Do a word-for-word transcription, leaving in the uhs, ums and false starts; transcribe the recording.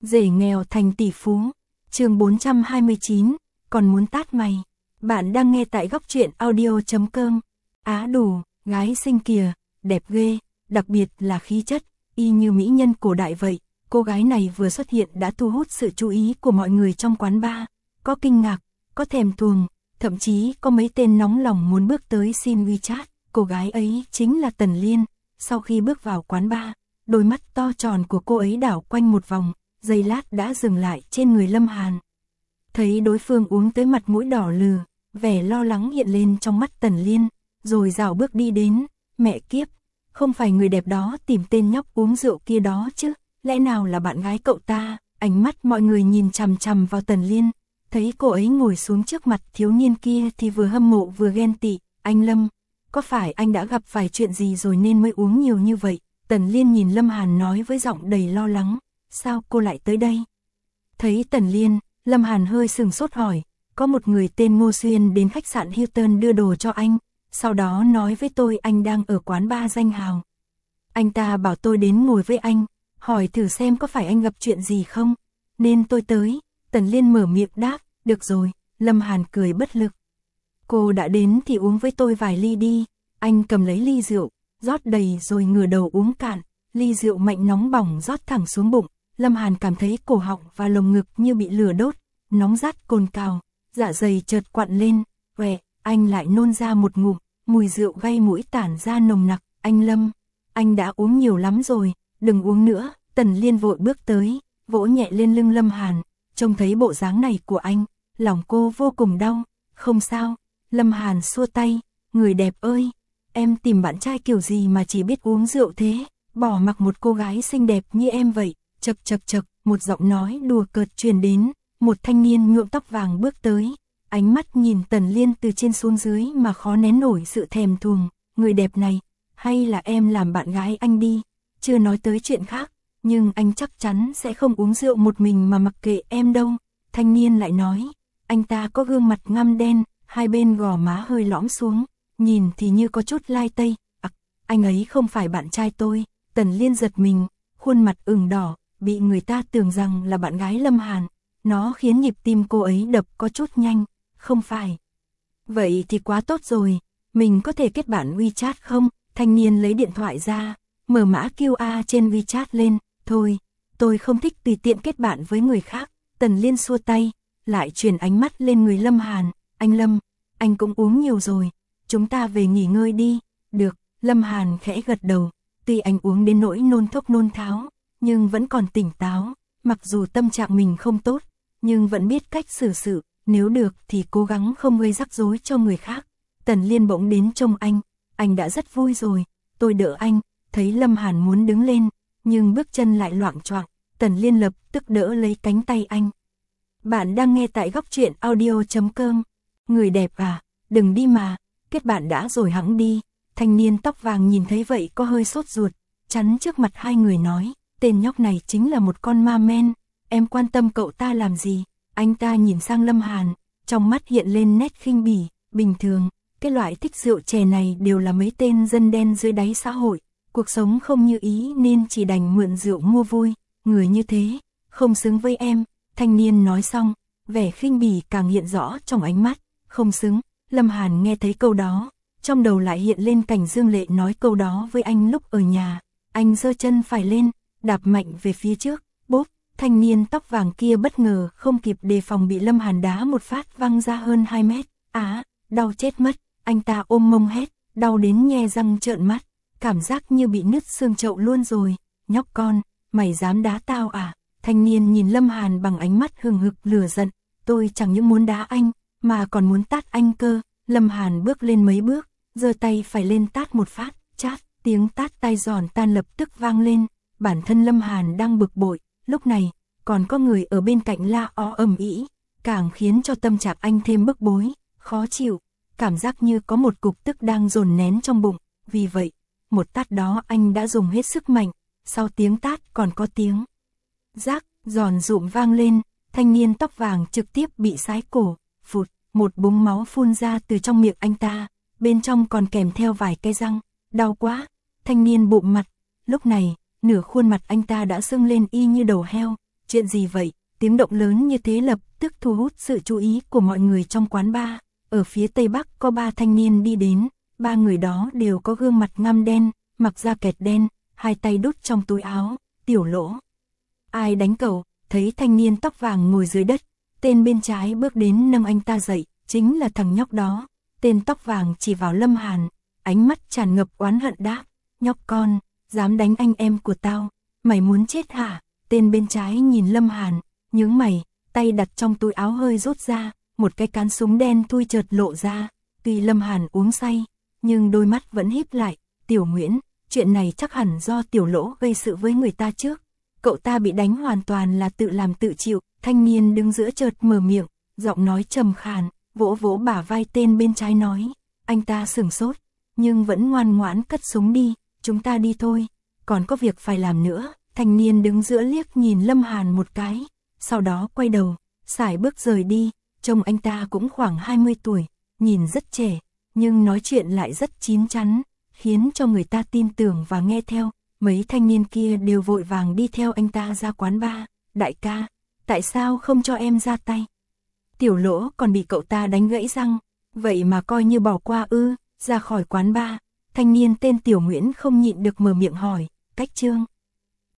Rể nghèo thành tỷ phú. Chương bốn trăm hai mươi chín, còn muốn tát mày. Bạn đang nghe tại góc truyện audio chấm com. Á đủ, gái xinh kìa, đẹp ghê, đặc biệt là khí chất, y như mỹ nhân cổ đại vậy. Cô gái này vừa xuất hiện đã thu hút sự chú ý của mọi người trong quán bar. Có kinh ngạc, có thèm thuồng, thậm chí có mấy tên nóng lòng muốn bước tới xin WeChat. Cô gái ấy chính là Tần Liên. Sau khi bước vào quán bar, đôi mắt to tròn của cô ấy đảo quanh một vòng, giây lát đã dừng lại trên người Lâm Hàn. Thấy đối phương uống tới mặt mũi đỏ lừ, vẻ lo lắng hiện lên trong mắt Tần Liên, rồi dạo bước đi đến. Mẹ kiếp, không phải người đẹp đó tìm tên nhóc uống rượu kia đó chứ, lẽ nào là bạn gái cậu ta? Ánh mắt mọi người nhìn chằm chằm vào Tần Liên, thấy cô ấy ngồi xuống trước mặt thiếu niên kia thì vừa hâm mộ vừa ghen tị. Anh Lâm, có phải anh đã gặp phải chuyện gì rồi nên mới uống nhiều như vậy? Tần Liên nhìn Lâm Hàn nói với giọng đầy lo lắng. Sao cô lại tới đây? Thấy Tần Liên, Lâm Hàn hơi sừng sốt hỏi. Có một người tên Ngô Xuyên đến khách sạn Hilton đưa đồ cho anh, sau đó nói với tôi anh đang ở quán bar danh hào. Anh ta bảo tôi đến ngồi với anh, hỏi thử xem có phải anh gặp chuyện gì không, nên tôi tới. Tần Liên mở miệng đáp, được rồi. Lâm Hàn cười bất lực. Cô đã đến thì uống với tôi vài ly đi. Anh cầm lấy ly rượu, rót đầy rồi ngửa đầu uống cạn. Ly rượu mạnh nóng bỏng rót thẳng xuống bụng. Lâm Hàn cảm thấy cổ họng và lồng ngực như bị lửa đốt, nóng rát cồn cào, dạ dày chợt quặn lên. Quẹ, anh lại nôn ra một ngụm, mùi rượu gây mũi tản ra nồng nặc. Anh Lâm, anh đã uống nhiều lắm rồi, đừng uống nữa. Tần Liên vội bước tới, vỗ nhẹ lên lưng Lâm Hàn. Trông thấy bộ dáng này của anh, lòng cô vô cùng đau. Không sao. Lâm Hàn xua tay, người đẹp ơi, em tìm bạn trai kiểu gì mà chỉ biết uống rượu thế, bỏ mặc một cô gái xinh đẹp như em vậy. Chật chật chật, một giọng nói đùa cợt truyền đến, một thanh niên nhuộm tóc vàng bước tới, ánh mắt nhìn Tần Liên từ trên xuống dưới mà khó nén nổi sự thèm thuồng. Người đẹp này, hay là em làm bạn gái anh đi, chưa nói tới chuyện khác, nhưng anh chắc chắn sẽ không uống rượu một mình mà mặc kệ em đâu. Thanh niên lại nói, anh ta có gương mặt ngăm đen, hai bên gò má hơi lõm xuống, nhìn thì như có chút lai tây. À, anh ấy không phải bạn trai tôi. Tần Liên giật mình, khuôn mặt ửng đỏ, bị người ta tưởng rằng là bạn gái Lâm Hàn. Nó khiến nhịp tim cô ấy đập có chút nhanh. Không phải. Vậy thì quá tốt rồi, mình có thể kết bạn WeChat không? Thanh niên lấy điện thoại ra, mở mã quy rờ trên WeChat lên. Thôi, tôi không thích tùy tiện kết bạn với người khác. Tần Liên xua tay, lại chuyển ánh mắt lên người Lâm Hàn. Anh Lâm, anh cũng uống nhiều rồi, chúng ta về nghỉ ngơi đi. Được. Lâm Hàn khẽ gật đầu. Tuy anh uống đến nỗi nôn thốc nôn tháo, nhưng vẫn còn tỉnh táo. Mặc dù tâm trạng mình không tốt, nhưng vẫn biết cách xử sự. Nếu được thì cố gắng không gây rắc rối cho người khác. Tần Liên bỗng đến trông anh. Anh đã rất vui rồi, tôi đỡ anh. Thấy Lâm Hàn muốn đứng lên, nhưng bước chân lại loạng choạng. Tần Liên lập tức đỡ lấy cánh tay anh. Bạn đang nghe tại góc truyện audio chấm com. Người đẹp à, đừng đi mà, kết bạn đã rồi hẵng đi. Thanh niên tóc vàng nhìn thấy vậy có hơi sốt ruột, chắn trước mặt hai người nói, tên nhóc này chính là một con ma men, em quan tâm cậu ta làm gì? Anh ta nhìn sang Lâm Hàn, trong mắt hiện lên nét khinh bỉ. Bình thường, cái loại thích rượu chè này đều là mấy tên dân đen dưới đáy xã hội, cuộc sống không như ý nên chỉ đành mượn rượu mua vui. Người như thế, không xứng với em. Thanh niên nói xong, vẻ khinh bỉ càng hiện rõ trong ánh mắt. Không xứng. Lâm Hàn nghe thấy câu đó, trong đầu lại hiện lên cảnh Dương Lệ nói câu đó với anh lúc ở nhà. Anh giơ chân phải lên, đạp mạnh về phía trước. Bốp, thanh niên tóc vàng kia bất ngờ không kịp đề phòng bị Lâm Hàn đá một phát văng ra hơn hai mét. Á, đau chết mất. Anh ta ôm mông hét, đau đến nhe răng trợn mắt, cảm giác như bị nứt xương chậu luôn rồi. Nhóc con, mày dám đá tao à? Thanh niên nhìn Lâm Hàn bằng ánh mắt hừng hực lửa giận. Tôi chẳng những muốn đá anh, mà còn muốn tát anh cơ. Lâm Hàn bước lên mấy bước, giơ tay phải lên tát một phát. Chát, tiếng tát tai giòn tan lập tức vang lên. Bản thân Lâm Hàn đang bực bội, lúc này còn có người ở bên cạnh la ó ầm ĩ, càng khiến cho tâm trạng anh thêm bức bối, khó chịu, cảm giác như có một cục tức đang dồn nén trong bụng. Vì vậy, một tát đó anh đã dùng hết sức mạnh. Sau tiếng tát còn có tiếng rác giòn rụm vang lên. Thanh niên tóc vàng trực tiếp bị sái cổ. Phụt, một búng máu phun ra từ trong miệng anh ta, bên trong còn kèm theo vài cái răng. Đau quá. Thanh niên bụm mặt. Lúc này, nửa khuôn mặt anh ta đã sưng lên y như đầu heo, chuyện gì vậy? Tiếng động lớn như thế lập tức thu hút sự chú ý của mọi người trong quán bar. Ở phía tây bắc có ba thanh niên đi đến, ba người đó đều có gương mặt ngăm đen, mặc jacket đen, hai tay đút trong túi áo. Tiểu Lỗ. Ai đánh cậu? Thấy thanh niên tóc vàng ngồi dưới đất, tên bên trái bước đến nâng anh ta dậy, chính là thằng nhóc đó. Tên tóc vàng chỉ vào Lâm Hàn, ánh mắt tràn ngập oán hận đáp, nhóc con, dám đánh anh em của tao, mày muốn chết hả? Tên bên trái nhìn Lâm Hàn, nhướng mày, tay đặt trong túi áo hơi rút ra, một cái cán súng đen thui chợt lộ ra. Tuy Lâm Hàn uống say, nhưng đôi mắt vẫn híp lại. Tiểu Nguyễn, chuyện này chắc hẳn do Tiểu Lỗ gây sự với người ta trước. Cậu ta bị đánh hoàn toàn là tự làm tự chịu. Thanh niên đứng giữa chợt mở miệng, giọng nói trầm khàn, vỗ vỗ bả vai tên bên trái nói. Anh ta sửng sốt, nhưng vẫn ngoan ngoãn cất súng đi. Chúng ta đi thôi, còn có việc phải làm nữa. Thanh niên đứng giữa liếc nhìn Lâm Hàn một cái, sau đó quay đầu, sải bước rời đi. Trông anh ta cũng khoảng hai mươi tuổi, nhìn rất trẻ, nhưng nói chuyện lại rất chín chắn, khiến cho người ta tin tưởng và nghe theo. Mấy thanh niên kia đều vội vàng đi theo anh ta ra quán bar. Đại ca, tại sao không cho em ra tay? Tiểu Lỗ còn bị cậu ta đánh gãy răng, vậy mà coi như bỏ qua ư? Ra khỏi quán bar, thanh niên tên Tiểu Nguyễn không nhịn được mở miệng hỏi, Cách Trương,